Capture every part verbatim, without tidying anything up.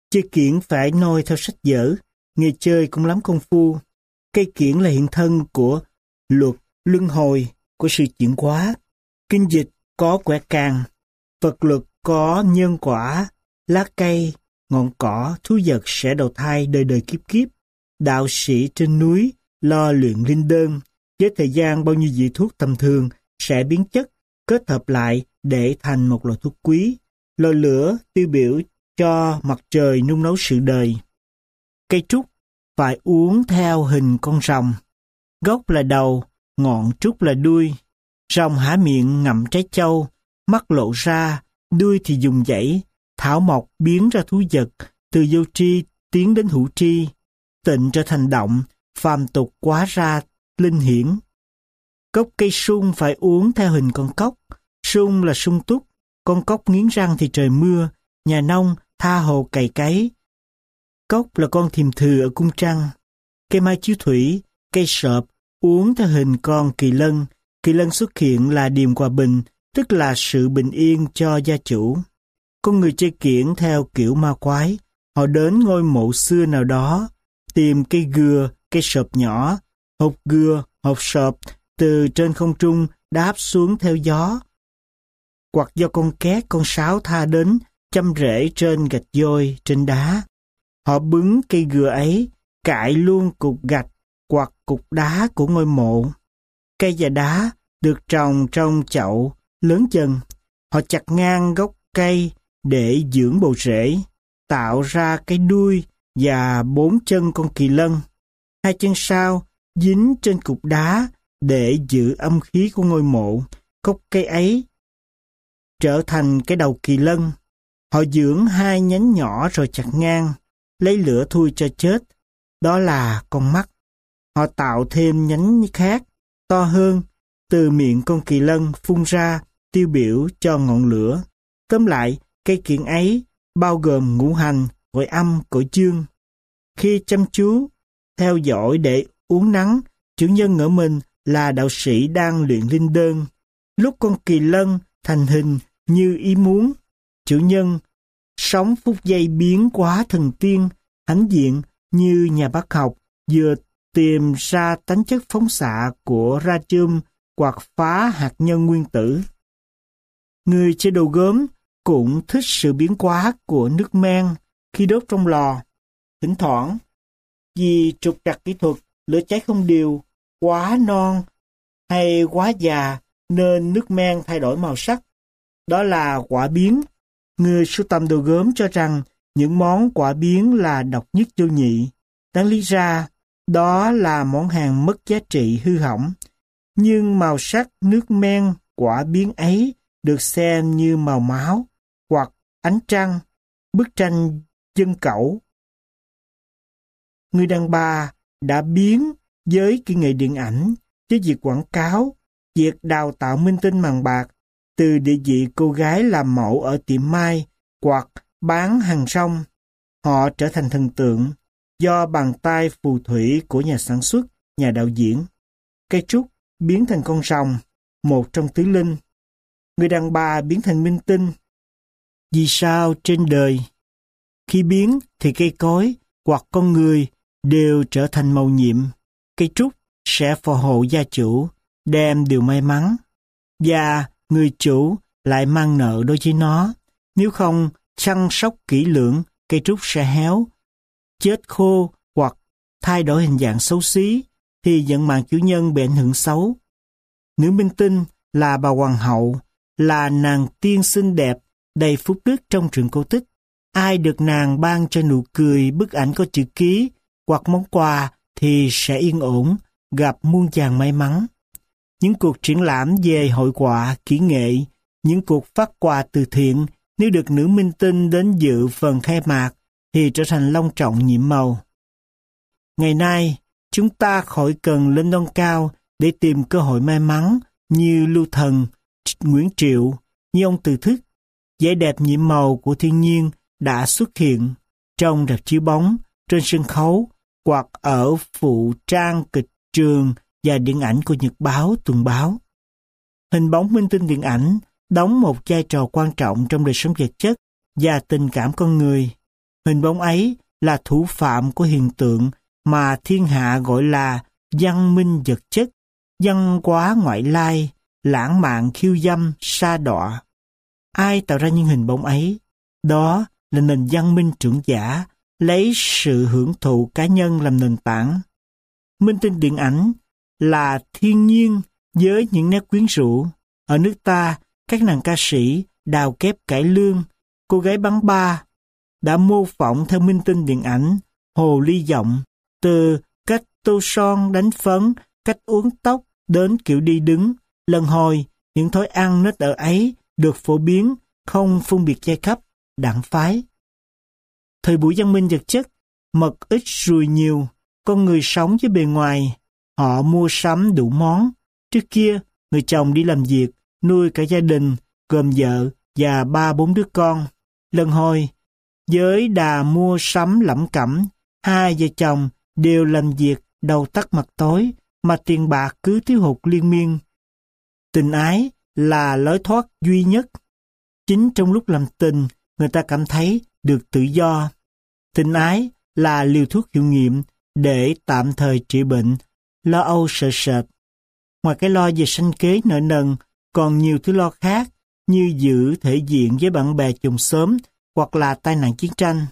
Chơi kiển phải noi theo sách vở, người chơi cũng lắm công phu. Cây kiển là hiện thân của luật luân hồi, của sự chuyển hóa. Kinh dịch có quẻ càng, Phật luật có nhân quả, lá cây, ngọn cỏ, thú vật sẽ đầu thai đời đời kiếp kiếp. Đạo sĩ trên núi lo luyện linh đơn, với thời gian bao nhiêu vị thuốc tầm thường sẽ biến chất, kết hợp lại để thành một loại thuốc quý. Lò lửa tiêu biểu cho mặt trời nung nấu sự đời. Cây trúc phải uốn theo hình con rồng. Gốc là đầu, ngọn trúc là đuôi. Rồng há miệng ngậm trái châu, mắt lộ ra, đuôi thì dùng dãy, thảo mộc biến ra thú vật, từ vô tri tiến đến hữu tri, tịnh trở thành động, phàm tục hóa ra linh hiển. Gốc cây sung phải uốn theo hình con cóc. Sung là sung túc, con cóc nghiến răng thì trời mưa, nhà nông tha hồ cày cấy. Cóc là con thiềm thừ ở cung trăng. Cây mai chiếu thủy, cây sợp uốn theo hình con kỳ lân. Kỳ lân xuất hiện là điềm hòa bình, tức là sự bình yên cho gia chủ. Con người chơi kiển theo kiểu ma quái, họ đến ngôi mộ xưa nào đó, tìm cây gừa, cây sợp nhỏ, hộp gừa, hộp sợp từ trên không trung đáp xuống theo gió, hoặc do con két, con sáo tha đến châm rễ trên gạch vôi, trên đá. Họ bứng cây gừa ấy, cạy luôn cục gạch hoặc cục đá của ngôi mộ. Cây và đá được trồng trong chậu, lớn dần. Họ chặt ngang gốc cây để dưỡng bộ rễ, tạo ra cái đuôi và bốn chân con kỳ lân. Hai chân sau dính trên cục đá để giữ âm khí của ngôi mộ. Gốc cây ấy trở thành cái đầu kỳ lân. Họ dưỡng hai nhánh nhỏ rồi chặt ngang, lấy lửa thui cho chết. Đó là con mắt. Họ tạo thêm nhánh khác, to hơn, từ miệng con kỳ lân phun ra, tiêu biểu cho ngọn lửa. Tóm lại, cây kiển ấy bao gồm ngũ hành, cõi âm, cõi dương. Khi chăm chú, theo dõi để uốn nắng, chủ nhân ngỡ mình là đạo sĩ đang luyện linh đơn. Lúc con kỳ lân thành hình như ý muốn, chủ nhân sống phút giây biến hóa thần tiên, hãnh diện như nhà bác học vừa tìm ra tánh chất phóng xạ của radium hoặc phá hạt nhân nguyên tử. Người chơi đồ gốm cũng thích sự biến hóa của nước men khi đốt trong lò. Thỉnh thoảng, vì trục trặc kỹ thuật, lửa cháy không đều, quá non hay quá già nên nước men thay đổi màu sắc. Đó là quả biến. Người sưu tầm đồ gốm cho rằng những món quả biến là độc nhất vô nhị. Đáng lý ra, đó là món hàng mất giá trị hư hỏng. Nhưng màu sắc nước men quả biến ấy được xem như màu máu hoặc ánh trăng, bức tranh dân cẩu. Người đàn bà đã biến với kỹ nghệ điện ảnh, với việc quảng cáo, việc đào tạo minh tinh bằng bạc, từ địa vị cô gái làm mẫu ở tiệm may hoặc bán hàng rong. Họ trở thành thần tượng do bàn tay phù thủy của nhà sản xuất, nhà đạo diễn. Cây trúc biến thành con rồng, một trong tứ linh. Người đàn bà biến thành minh tinh. Vì sao trên đời, khi biến thì cây cối hoặc con người đều trở thành mầu nhiệm. Cây trúc sẽ phò hộ gia chủ, đem điều may mắn, và người chủ lại mang nợ đối với nó. Nếu không chăm sóc kỹ lưỡng, cây trúc sẽ héo, chết khô hoặc thay đổi hình dạng xấu xí, thì vận mạng chủ nhân bị ảnh hưởng xấu. Nữ minh tinh là bà hoàng hậu, là nàng tiên xinh đẹp, đầy phúc đức trong truyện cổ tích. Ai được nàng ban cho nụ cười, bức ảnh có chữ ký hoặc món quà thì sẽ yên ổn, gặp muôn vàn may mắn. Những cuộc triển lãm về hội họa, kỹ nghệ, những cuộc phát quà từ thiện, nếu được nữ minh tinh đến dự phần khai mạc thì trở thành long trọng nhiệm màu. Ngày nay, chúng ta khỏi cần lên non cao để tìm cơ hội may mắn như Lưu Thần, Nguyễn Triệu, như ông Từ Thức. Vẻ đẹp nhiệm màu của thiên nhiên đã xuất hiện trong rạp chiếu bóng, trên sân khấu hoặc ở phụ trang kịch trường và điện ảnh của nhật báo, tuần báo. Hình bóng minh tinh điện ảnh đóng một vai trò quan trọng trong đời sống vật chất và tình cảm con người. Hình bóng ấy là thủ phạm của hiện tượng mà thiên hạ gọi là văn minh vật chất, văn hóa ngoại lai, lãng mạn khiêu dâm, sa đọa. Ai tạo ra những hình bóng ấy? Đó là nền văn minh trưởng giả, lấy sự hưởng thụ cá nhân làm nền tảng. Minh tinh điện ảnh là thiên nhiên với những nét quyến rũ. Ở nước ta, các nàng ca sĩ, đào kép cải lương, cô gái bắn ba đã mô phỏng theo minh tinh điện ảnh, hồ ly giọng, từ cách tô son đánh phấn, cách uốn tóc đến kiểu đi đứng, lần hồi, những thói ăn nết ở ấy được phổ biến, không phân biệt giai cấp, đảng phái. Thời buổi văn minh vật chất, mật ít ruồi nhiều, con người sống với bề ngoài, họ mua sắm đủ món. Trước kia, người chồng đi làm việc, nuôi cả gia đình, gồm vợ và ba bốn đứa con. Lần hồi, với đà mua sắm lẩm cẩm, hai vợ chồng đều làm việc đầu tắt mặt tối, mà tiền bạc cứ thiếu hụt liên miên. Tình ái là lối thoát duy nhất. Chính trong lúc làm tình, người ta cảm thấy được tự do. Tình ái là liều thuốc hiệu nghiệm để tạm thời trị bệnh, lo âu sợ sệt. Ngoài cái lo về sanh kế nợ nần, còn nhiều thứ lo khác như giữ thể diện với bạn bè chồng xóm hoặc là tai nạn chiến tranh.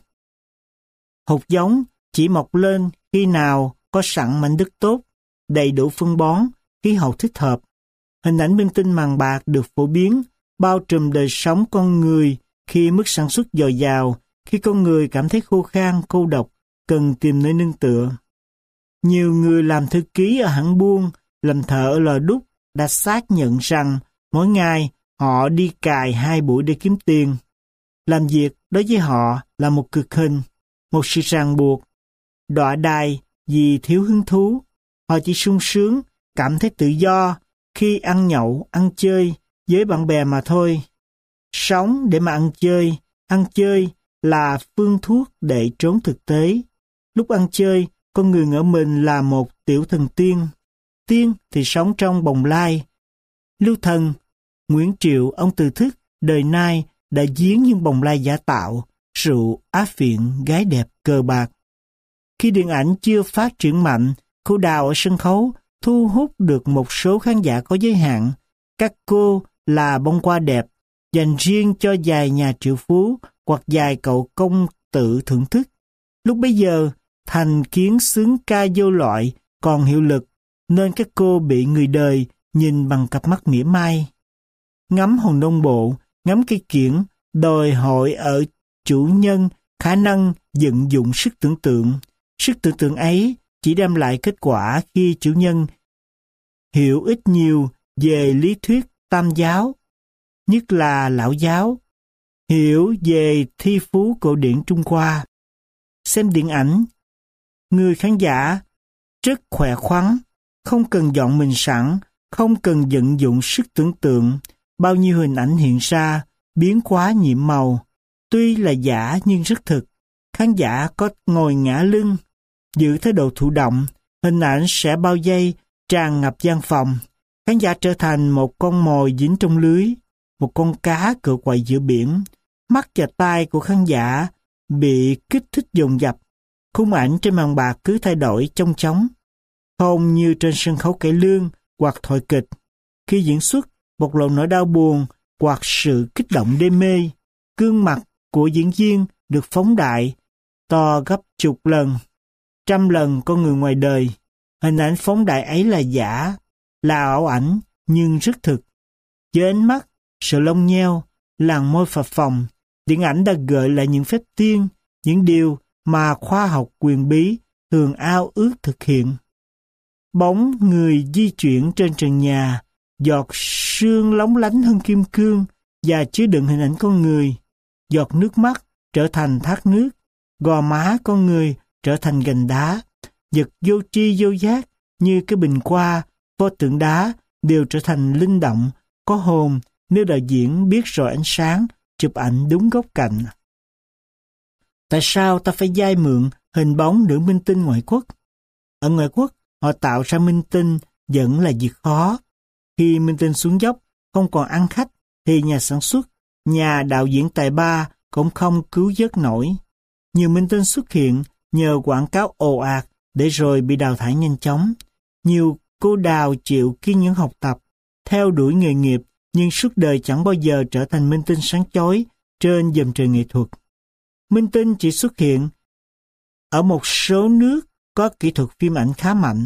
Hột giống chỉ mọc lên khi nào có sẵn mảnh đất tốt, đầy đủ phân bón, khí hậu thích hợp. Hình ảnh minh tinh màng bạc được phổ biến, bao trùm đời sống con người khi mức sản xuất dồi dào, khi con người cảm thấy khô khan, cô độc, cần tìm nơi nương tựa. Nhiều người làm thư ký ở hãng buôn, làm thợ ở lò đúc đã xác nhận rằng mỗi ngày họ đi cài hai buổi để kiếm tiền. Làm việc đối với họ là một cực hình, một sự ràng buộc. Đọa đài vì thiếu hứng thú, họ chỉ sung sướng, cảm thấy tự do khi ăn nhậu, ăn chơi với bạn bè mà thôi. Sống để mà ăn chơi, ăn chơi là phương thuốc để trốn thực tế. Lúc ăn chơi, con người ngỡ mình là một tiểu thần tiên. Tiên thì sống trong bồng lai. Lưu Thần, Nguyễn Triệu, ông Từ Thức, đời nay đã giếng những bồng lai giả tạo, rượu, á phiện, gái đẹp, cờ bạc. Khi điện ảnh chưa phát triển mạnh, cô đào ở sân khấu thu hút được một số khán giả có giới hạn. Các cô là bông hoa đẹp, dành riêng cho vài nhà triệu phú hoặc vài cậu công tử thưởng thức. Lúc bấy giờ, thành kiến xướng ca vô loại còn hiệu lực, nên các cô bị người đời nhìn bằng cặp mắt mỉa mai. Ngắm hòn đông bộ, ngắm cây kiển, đòi hỏi ở chủ nhân khả năng vận dụng sức tưởng tượng. Sức tưởng tượng ấy chỉ đem lại kết quả khi chủ nhân hiểu ít nhiều về lý thuyết tam giáo, nhất là lão giáo, hiểu về thi phú cổ điển Trung Hoa. Xem điện ảnh, người khán giả rất khỏe khoắn, không cần dọn mình sẵn, không cần vận dụng sức tưởng tượng. Bao nhiêu hình ảnh hiện ra, biến hóa nhiệm màu, tuy là giả nhưng rất thực. Khán giả có ngồi ngả lưng, giữ thái độ thụ động, hình ảnh sẽ bao vây, tràn ngập gian phòng. Khán giả trở thành một con mồi dính trong lưới, một con cá cựa quậy giữa biển. Mắt và tai của khán giả bị kích thích dồn dập. Khung ảnh trên màn bạc cứ thay đổi chong chóng, không như trên sân khấu cải lương hoặc thoại kịch. Khi diễn xuất, bộc lộ nỗi đau buồn hoặc sự kích động đê mê, gương mặt của diễn viên được phóng đại, to gấp chục lần, trăm lần con người ngoài đời. Hình ảnh phóng đại ấy là giả, là ảo ảnh nhưng rất thực. Với ánh mắt, sự lông nheo, làn môi phập phồng, điện ảnh đã gợi lại những phép tiên, những điều mà khoa học quyền bí thường ao ước thực hiện. Bóng người di chuyển trên trần nhà, giọt sương lóng lánh hơn kim cương và chứa đựng hình ảnh con người. Giọt nước mắt trở thành thác nước, gò má con người trở thành gành đá. Vật vô tri vô giác như cái bình hoa, pho tượng đá đều trở thành linh động, có hồn nếu đạo diễn biết rồi ánh sáng, chụp ảnh đúng góc cạnh. Tại sao ta phải vay mượn hình bóng nữ minh tinh ngoại quốc? Ở ngoại quốc, họ tạo ra minh tinh vẫn là việc khó. Khi minh tinh xuống dốc, không còn ăn khách, thì nhà sản xuất, nhà đạo diễn tài ba cũng không cứu vớt nổi. Nhiều minh tinh xuất hiện nhờ quảng cáo ồ ạt để rồi bị đào thải nhanh chóng. Nhiều cô đào chịu kiên nhẫn học tập, theo đuổi nghề nghiệp, nhưng suốt đời chẳng bao giờ trở thành minh tinh sáng chói trên dầm trời nghệ thuật. Minh tinh chỉ xuất hiện ở một số nước có kỹ thuật phim ảnh khá mạnh.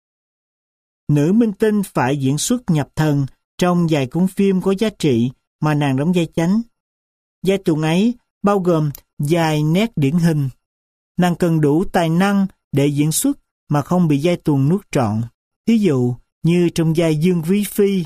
Nữ minh tinh phải diễn xuất nhập thần trong vài cuốn phim có giá trị mà nàng đóng vai chánh. Vai tuồng ấy bao gồm vài nét điển hình. Nàng cần đủ tài năng để diễn xuất mà không bị vai tuồng nuốt trọn. Ví dụ như trong vai Dương Quý Phi,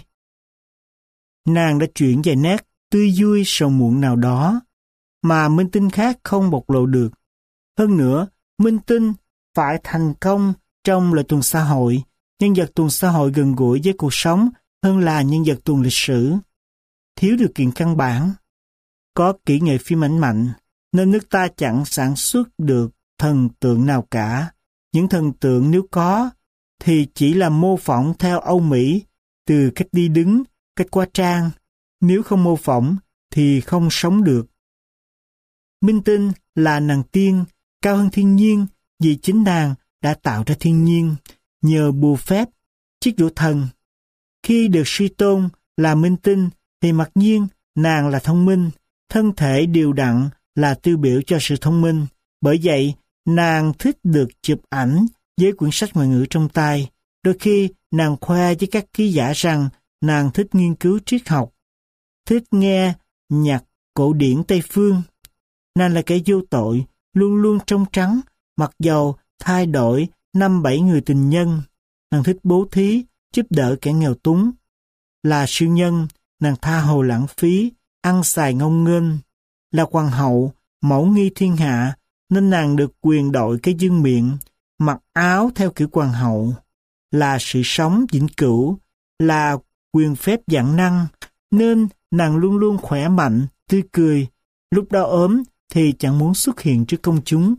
nàng đã chuyển vài nét tươi vui sầu muộn nào đó mà minh tinh khác không bộc lộ được. Hơn nữa, minh tinh phải thành công trong lời tuồng xã hội. Nhân vật tuồng xã hội gần gũi với cuộc sống hơn là nhân vật tuồng lịch sử. Thiếu điều kiện căn bản, có kỹ nghệ phim ảnh mạnh, nên nước ta chẳng sản xuất được thần tượng nào cả. Những thần tượng nếu có, thì chỉ là mô phỏng theo Âu Mỹ, từ cách đi đứng, cách hóa trang. Nếu không mô phỏng, thì không sống được. Minh tinh là nàng tiên, cao hơn thiên nhiên, vì chính nàng đã tạo ra thiên nhiên, nhờ bùa phép, chiếc đũa thần. Khi được suy tôn là minh tinh, thì mặc nhiên nàng là thông minh, thân thể đều đặn là tiêu biểu cho sự thông minh. Bởi vậy, nàng thích được chụp ảnh với quyển sách ngoại ngữ trong tay. Đôi khi, nàng khoe với các ký giả rằng nàng thích nghiên cứu triết học, thích nghe nhạc cổ điển Tây Phương. Nàng là kẻ vô tội, luôn luôn trong trắng, mặc dầu thay đổi năm bảy người tình nhân. Nàng thích bố thí, giúp đỡ kẻ nghèo túng. Là siêu nhân, nàng tha hồ lãng phí, ăn xài ngông nghênh. Là hoàng hậu, mẫu nghi thiên hạ, nên nàng được quyền đội cái dương miệng, mặc áo theo kiểu hoàng hậu. Là sự sống vĩnh cửu, là quyền phép vạn năng, nên nàng luôn luôn khỏe mạnh, tươi cười. Lúc đau ốm thì chẳng muốn xuất hiện trước công chúng.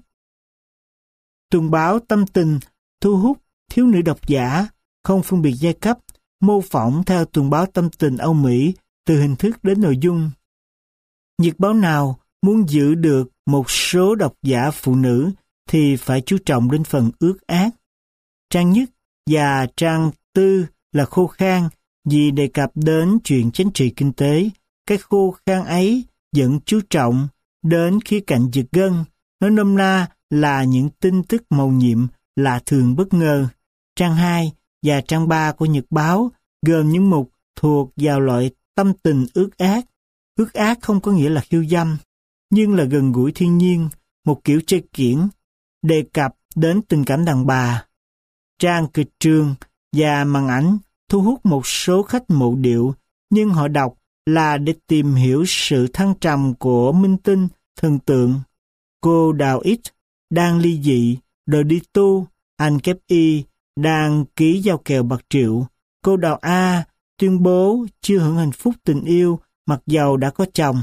Tuần báo tâm tình thu hút thiếu nữ độc giả, không phân biệt giai cấp, mô phỏng theo tuần báo tâm tình Âu Mỹ từ hình thức đến nội dung. Nhật báo nào muốn giữ được một số độc giả phụ nữ thì phải chú trọng đến phần ước ác. Trang nhất và trang tư là khô khan vì đề cập đến chuyện chính trị kinh tế. Cái khô khan ấy vẫn chú trọng đến khía cạnh giật gân, nói nôm na là những tin tức mầu nhiệm lạ thường bất ngờ. Trang hai và trang ba của Nhật báo gồm những mục thuộc vào loại tâm tình ước ác. Ước ác không có nghĩa là khiêu dâm, nhưng là gần gũi thiên nhiên, một kiểu chơi kiển, đề cập đến tình cảm đàn bà. Trang kịch trường và màn ảnh thu hút một số khách mộ điệu, nhưng họ đọc là để tìm hiểu sự thăng trầm của minh tinh, thần tượng. Cô Đào X đang ly dị, rồi đi tu, anh kép Y đang ký giao kèo bạc triệu. Cô Đào A tuyên bố chưa hưởng hạnh phúc tình yêu mặc dầu đã có chồng.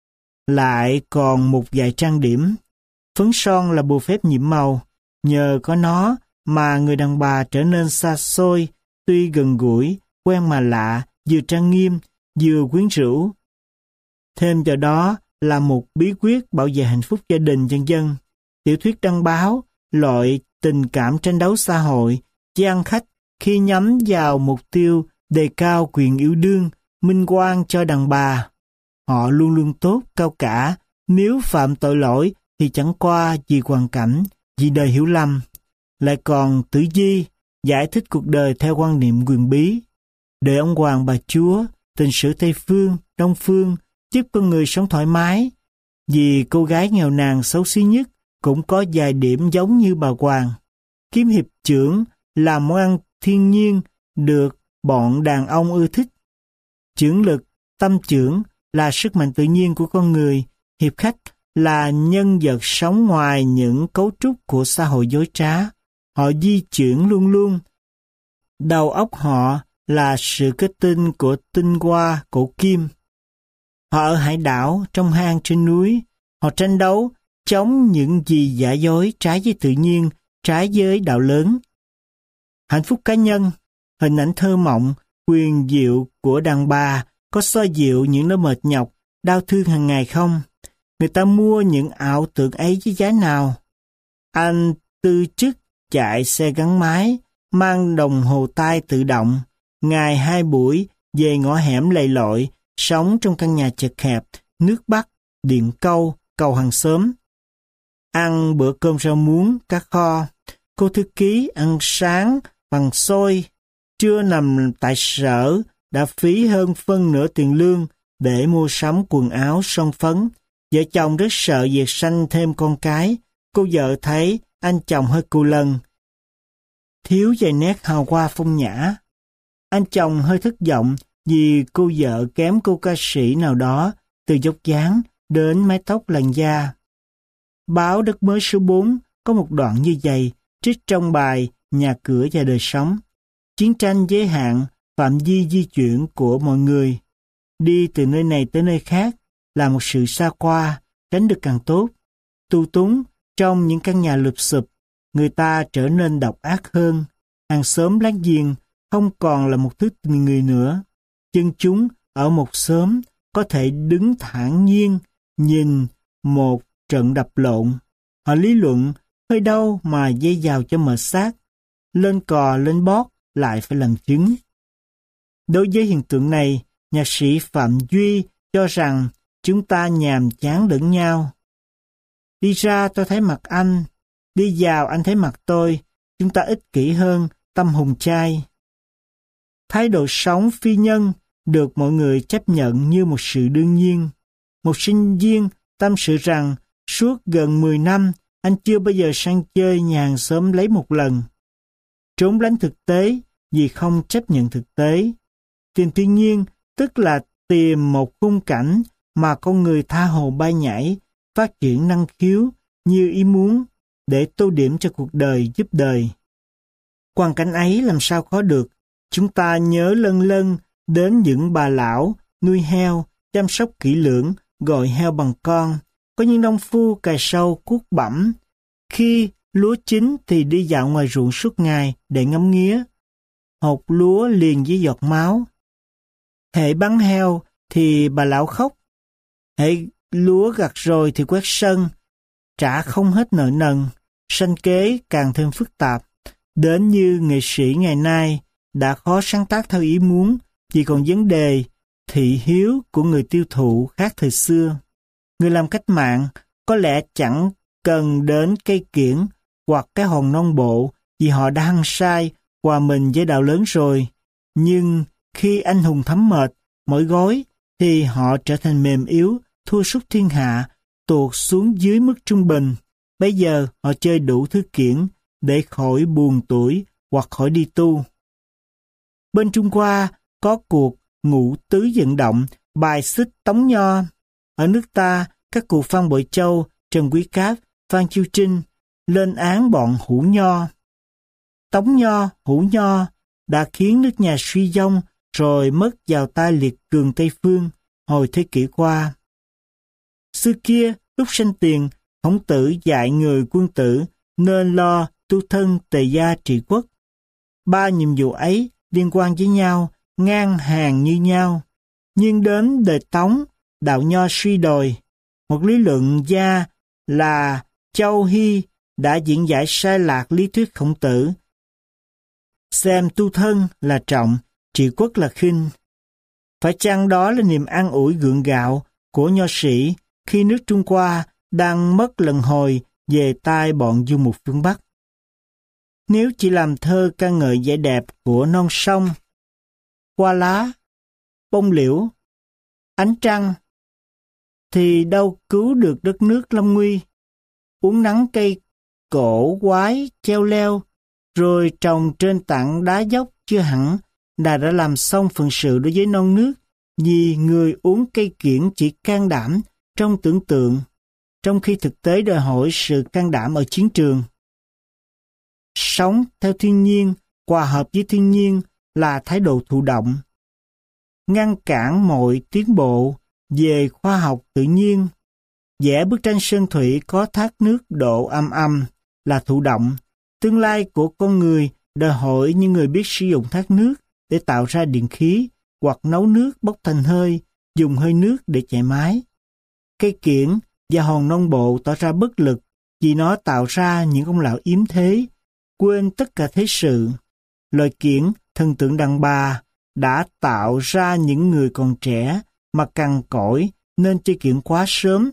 Lại còn một vài trang điểm. Phấn son là bùa phép nhiệm màu, nhờ có nó mà người đàn bà trở nên xa xôi, tuy gần gũi, quen mà lạ, vừa trang nghiêm, vừa quyến rũ. Thêm vào đó là một bí quyết bảo vệ hạnh phúc gia đình vân vân. Tiểu thuyết đăng báo, loại tình cảm tranh đấu xã hội, chỉ ăn khách khi nhắm vào mục tiêu đề cao quyền yêu đương, minh oan cho đàn bà. Họ luôn luôn tốt, cao cả, nếu phạm tội lỗi thì chẳng qua vì hoàn cảnh, vì đời hiểu lầm. Lại còn Tử Vi giải thích cuộc đời theo quan niệm quyền bí. Đời ông hoàng bà chúa, tình sử Tây Phương, Đông Phương, giúp con người sống thoải mái. Vì cô gái nghèo nàn xấu xí nhất cũng có vài điểm giống như bà hoàng. Kiếm hiệp chưởng là món ăn thiên nhiên được bọn đàn ông ưa thích. Chưởng lực, tâm chưởng là sức mạnh tự nhiên của con người. Hiệp khách là nhân vật sống ngoài những cấu trúc của xã hội dối trá. Họ di chuyển luôn luôn. Đầu óc họ là sự kết tinh của tinh hoa cổ kim. Họ ở hải đảo, trong hang trên núi. Họ tranh đấu chống những gì giả dối trái với tự nhiên, trái với đạo lớn. Hạnh phúc cá nhân, hình ảnh thơ mộng, quyền diệu của đàn bà có xoa dịu những nỗi mệt nhọc, đau thương hàng ngày không? Người ta mua những ảo tưởng ấy với giá nào? Anh từ chức chạy xe gắn máy, mang đồng hồ tay tự động, ngày hai buổi về ngõ hẻm lầy lội, sống trong căn nhà chật hẹp, nước Bắc, điện câu, cầu hàng xóm. Ăn bữa cơm rau muống, cá kho. Cô thư ký ăn sáng bằng xôi, trưa nằm tại sở, đã phí hơn phân nửa tiền lương để mua sắm quần áo, son phấn. Vợ chồng rất sợ việc sanh thêm con cái. Cô vợ thấy anh chồng hơi cù lần, thiếu vài nét hào hoa phong nhã. Anh chồng hơi thất vọng vì cô vợ kém cô ca sĩ nào đó, từ dốc dáng đến mái tóc làn da. Báo Đất Mới số bốn có một đoạn như vậy, trích trong bài Nhà cửa và đời sống. Chiến tranh giới hạn phạm vi di chuyển của mọi người. Đi từ nơi này tới nơi khác là một sự xa qua, tránh được càng tốt. Tù túng trong những căn nhà lụp xụp, người ta trở nên độc ác hơn. Hàng xóm láng giềng không còn là một thứ tình người nữa. Dân chúng ở một xóm có thể đứng thản nhiên nhìn một trận đập lộn. Họ lý luận hơi đâu mà dây vào cho mệt xác, lên cò lên bót lại phải làm chứng. Đối với hiện tượng này, nhạc sĩ Phạm Duy cho rằng chúng ta nhàm chán lẫn nhau. Đi ra tôi thấy mặt anh, đi vào anh thấy mặt tôi, chúng ta ích kỷ hơn, tâm hồn chai. Thái độ sống phi nhân được mọi người chấp nhận như một sự đương nhiên. Một sinh viên tâm sự rằng suốt gần mười năm anh chưa bao giờ sang chơi nhà hàng xóm lấy một lần. Trốn lánh thực tế vì không chấp nhận thực tế. Tìm thiên nhiên tức là tìm một khung cảnh mà con người tha hồ bay nhảy, phát triển năng khiếu như ý muốn để tô điểm cho cuộc đời giúp đời. Hoàn cảnh ấy làm sao có được? Chúng ta nhớ lân lân đến những bà lão nuôi heo, chăm sóc kỹ lưỡng, gọi heo bằng con. Có những nông phu cày sâu cuốc bẩm. Khi lúa chín thì đi dạo ngoài ruộng suốt ngày để ngắm nghía. Hột lúa liền với giọt máu. Hễ bắn heo thì bà lão khóc. Hễ lúa gặt rồi thì quét sân, trả không hết nợ nần. Sanh kế càng thêm phức tạp. Đến như nghệ sĩ ngày nay đã khó sáng tác theo ý muốn, chỉ còn vấn đề thị hiếu của người tiêu thụ khác thời xưa. Người làm cách mạng có lẽ chẳng cần đến cây kiển hoặc cái hòn non bộ vì họ đã hăng say hòa mình với đạo lớn rồi. Nhưng khi anh hùng thấm mệt, mỏi gối thì họ trở thành mềm yếu, thua sút thiên hạ, tuột xuống dưới mức trung bình. Bây giờ họ chơi đủ thứ kiển để khỏi buồn tuổi hoặc khỏi đi tu. Bên Trung Hoa có cuộc ngũ tứ vận động bài xích Tống Nho. Ở nước ta, các cụ Phan Bội Châu, Trần Quý Cáp, Phan Chu Trinh lên án bọn hữu nho. Tống Nho, hữu nho đã khiến nước nhà suy vong rồi mất vào tay liệt cường Tây Phương hồi thế kỷ qua. Xưa kia, lúc sanh tiền, Khổng Tử dạy người quân tử nên lo tu thân tề gia trị quốc. Ba nhiệm vụ ấy liên quan với nhau, ngang hàng như nhau. Nhưng đến đời Tống, đạo nho suy đồi. Một lý luận gia là Châu Hy đã diễn giải sai lạc lý thuyết Khổng Tử. Xem tu thân là trọng, trị quốc là khinh. Phải chăng đó là niềm an ủi gượng gạo của nho sĩ khi nước Trung Hoa đang mất lần hồi về tay bọn du mục phương Bắc? Nếu chỉ làm thơ ca ngợi vẻ đẹp của non sông, hoa lá, bông liễu, ánh trăng, thì đâu cứu được đất nước lâm nguy. Uống nắng cây cổ quái treo leo, rồi trồng trên tảng đá dốc chưa hẳn đã đã làm xong phận sự đối với non nước, vì người uống cây kiển chỉ can đảm trong tưởng tượng, trong khi thực tế đòi hỏi sự can đảm ở chiến trường. Sống theo thiên nhiên, hòa hợp với thiên nhiên là thái độ thụ động. Ngăn cản mọi tiến bộ về khoa học tự nhiên. Vẽ bức tranh sơn thủy có thác nước độ âm âm là thụ động. Tương lai của con người đòi hỏi những người biết sử dụng thác nước để tạo ra điện khí hoặc nấu nước bốc thành hơi, dùng hơi nước để chạy máy. Cây kiển và hòn non bộ tỏ ra bất lực vì nó tạo ra những ông lão yếm thế, quên tất cả thế sự. Lời kiển, thần tượng đàn bà, đã tạo ra những người còn trẻ mà cằn cỗi nên chơi kiển quá sớm.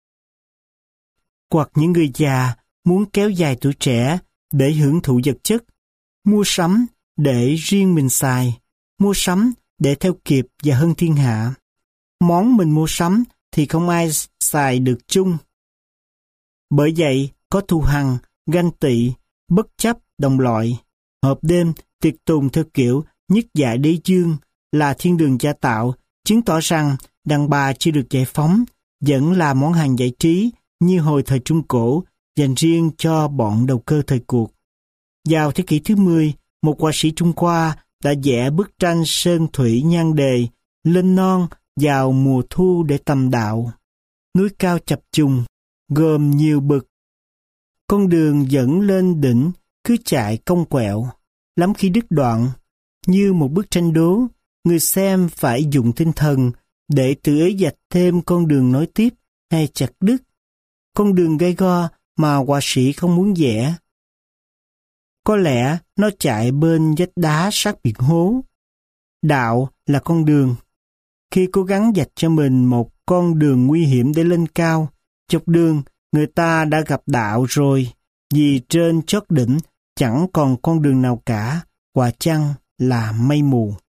Hoặc những người già muốn kéo dài tuổi trẻ để hưởng thụ vật chất, mua sắm để riêng mình xài, mua sắm để theo kịp và hơn thiên hạ. Món mình mua sắm thì không ai xài được chung. Bởi vậy, có thù hằn, ganh tị, bất chấp đồng loại. Họp đêm, tiệc tùng theo kiểu nhất dạ đế dương là thiên đường gia tạo, chứng tỏ rằng đàn bà chưa được giải phóng, vẫn là món hàng giải trí như hồi thời Trung Cổ, dành riêng cho bọn đầu cơ thời cuộc. Vào thế kỷ thứ mười, một họa sĩ Trung Hoa đã vẽ bức tranh sơn thủy nhan đề lên non vào mùa thu để tầm đạo. Núi cao chập trùng, gồm nhiều bậc. Con đường dẫn lên đỉnh cứ chạy cong quẹo, lắm khi đứt đoạn. Như một bức tranh đố, người xem phải dùng tinh thần để tự ấy vạch thêm con đường nối tiếp hay chặt đứt. Con đường gay go mà họa sĩ không muốn vẽ. Có lẽ nó chạy bên vách đá sát biển hố. Đạo là con đường. Khi cố gắng vạch cho mình một con đường nguy hiểm để lên cao, chọc đường người ta đã gặp đạo rồi, vì trên chót đỉnh chẳng còn con đường nào cả, quả chăng là mây mù.